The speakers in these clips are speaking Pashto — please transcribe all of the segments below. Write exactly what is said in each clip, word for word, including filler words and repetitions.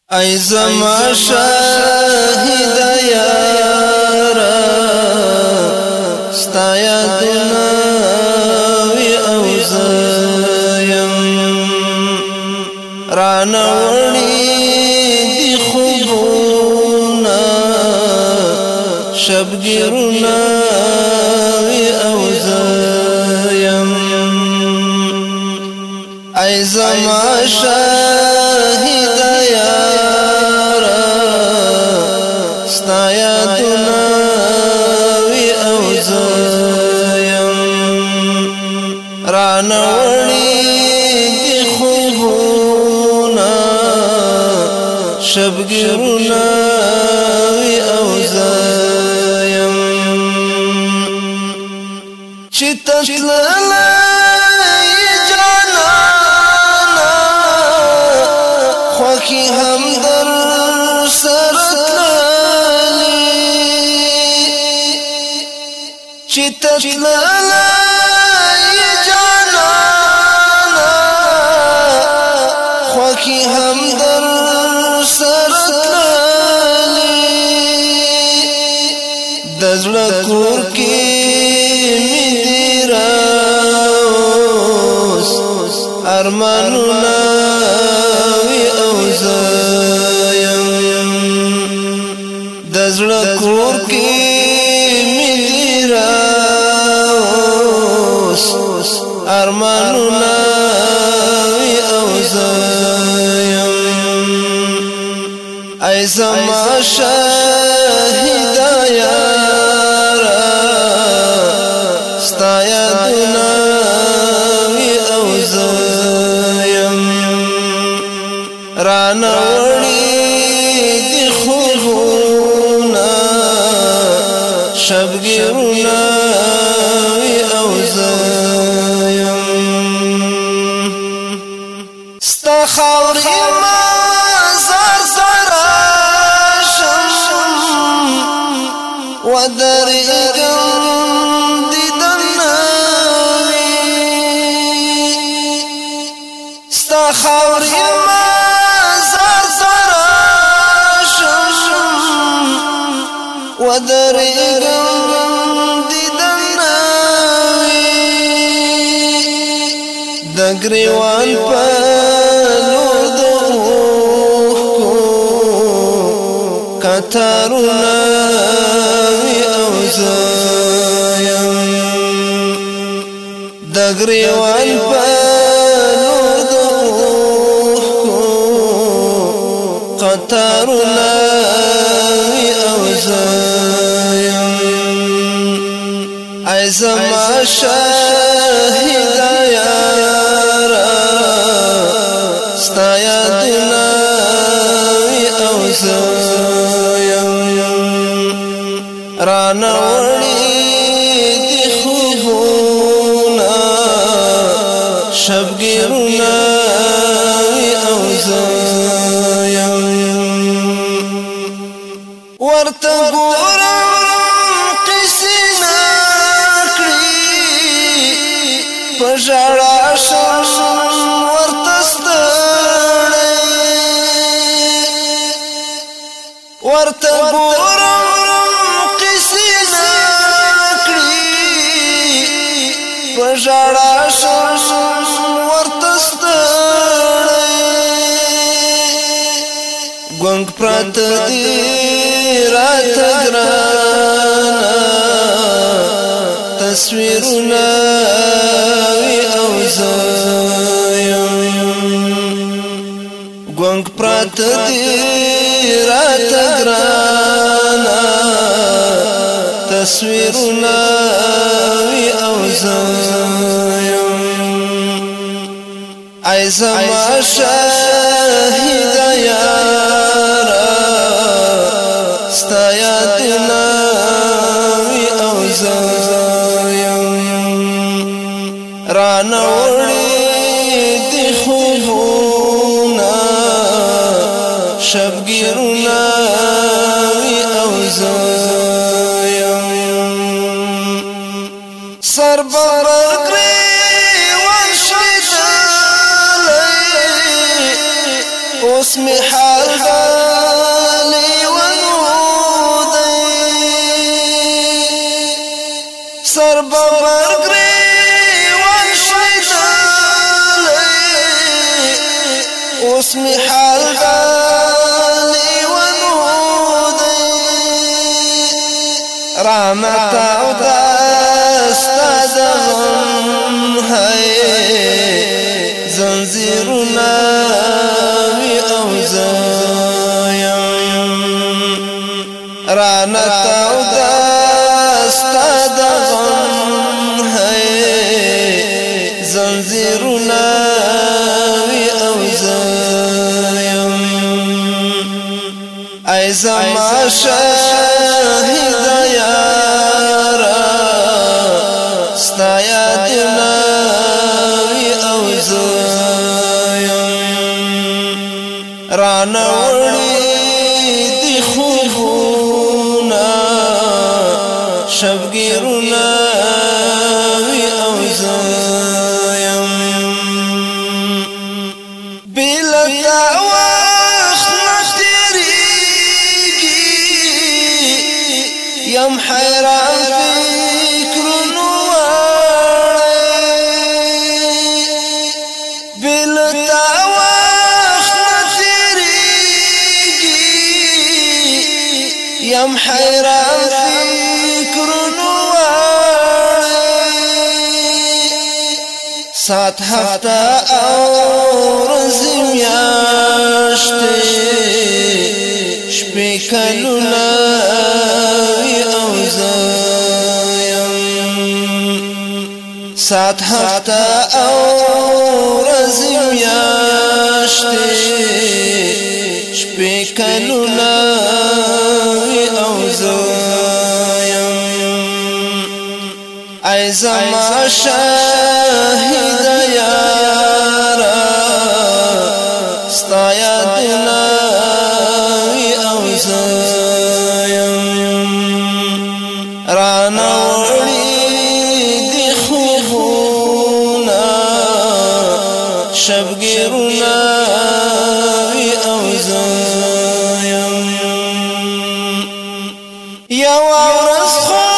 ای زما شاهد یارا ستا یادونه وی او زیم رانه وړي دي خوبونه شبګیرونه وی او زیم ای زما شاهد یارا ستا یادونه وی او زیم رانه وړي دي خوبونه شبګیرونه وی او زیم چې تتللی خوخي هم در سرتللی چې تتللی جانانا خوخي هم در سرتللی د زړه کور کې مې دی راوس ارمانونه د زړه کور کې مې دی راوس ارمانونه وی او زیم ای زما شاهد یارا ستا یادونه وی او زیم رانه وړي دي خوبونه شبګیرونه وی او زیم ستا خاورې مزار سره شم ودرېږم دیدن وي ستا خاورې ودرېږم دیدن وي د ګریوان په لور د اوښکو کتارونه وي او زیم د ګریوان په لور د اوښکو کتارونه ای زما شاهد یارا ستا یادونه وی او زیم رانه وړي دي خوبونه شبګیرونه وی او زیم ورته ګورم ژړا شم ورته ستړی ورته ګورم قیسې نه کړي په ژړا شم ورته ستړی ګونګ پراته دي راته ګرانه تصویرونه ګونګ پراته دي راته ګرانه تصویرونه وی او زیم ای زما شاهد یارا ستا یادونه وی او زیم رانه وړي دي خوبونه شبګیرونه وی او زیم سر برګري وشیدلی اوس می حال لیونو دی سر ببر گریوان شیدلی اوس می حال لیونو دی رانا تاو دستا دغم ہے زنزیرنا وی اوزایم رانا تاو دستا دغم ہے زنزیرنا وی اوزایم ای زما شاهد یارا ستا یادنا وی اوزایم رانا وړي دی خوبونه شبګیرونه وی اوزایم بلتا وخت نتیریږي یم حیران فکرونو واړی بلتا یم حیران فکرونو واړی سات هفته او ورځې میاشتې شپې کلونه وي اوزایم سات هفته او ورځې میاشتې شپې کلونه ای زما شاهد یارا ستا یادنا وی اوزایم رانا وړي دی خوبونه شبګیرونه وی اوزایم یو ورځ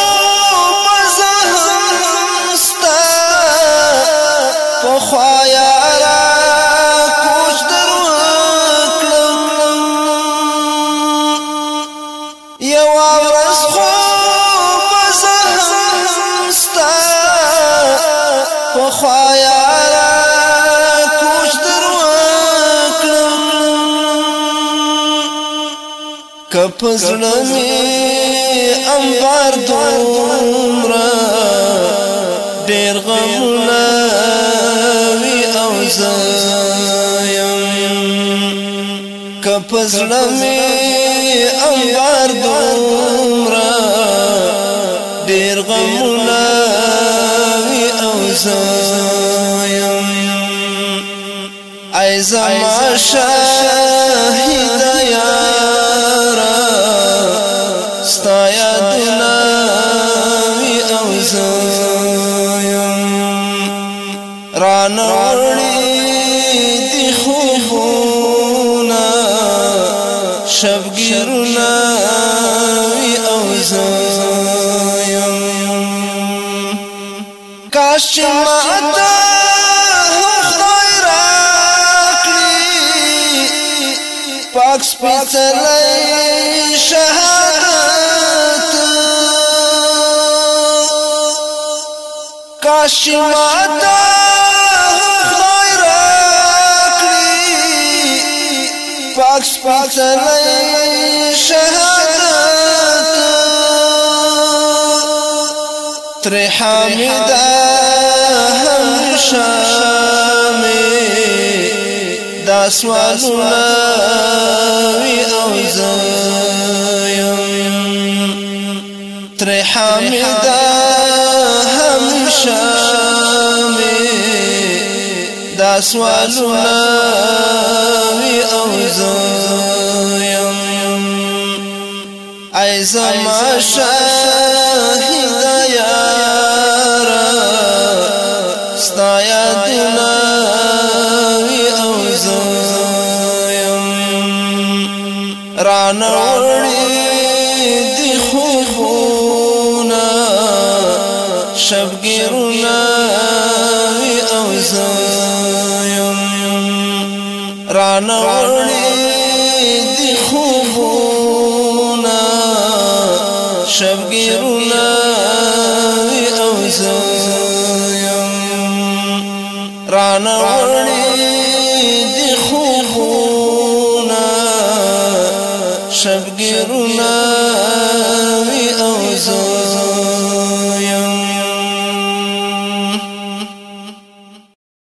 خوایا کوش در وکړم یو ورځ خو مزه هم ستا په خوایا کوش در وکړم که په زړه مې انبار دومره ډېر غمونه که په زړه مې انبار دومره ډېر غمونه وي اوزایم ای زما شاهد یارا ستا یادنا وي اوزایم رانا وړي دی خوبونه شبګیرونه وی اوزایم کاش چې ماته خدای راکړي پاک سپېڅلی شهادت کاش چې ماته پاک سپېڅلی شهادت ترې حامده همیشه مې دا سوالونه وي اوزایم ترې حامده همیشه مې دا سوالونه وي اوزایم ای زما شاهد یارا ستا یادنا وی اوزایم رانوړي دي خوبونه شبګیرونه او زایم رانوړي دي خوبونه شبګیرونه او زایم رانوړي دي خوبونه شبګیرونه او زایم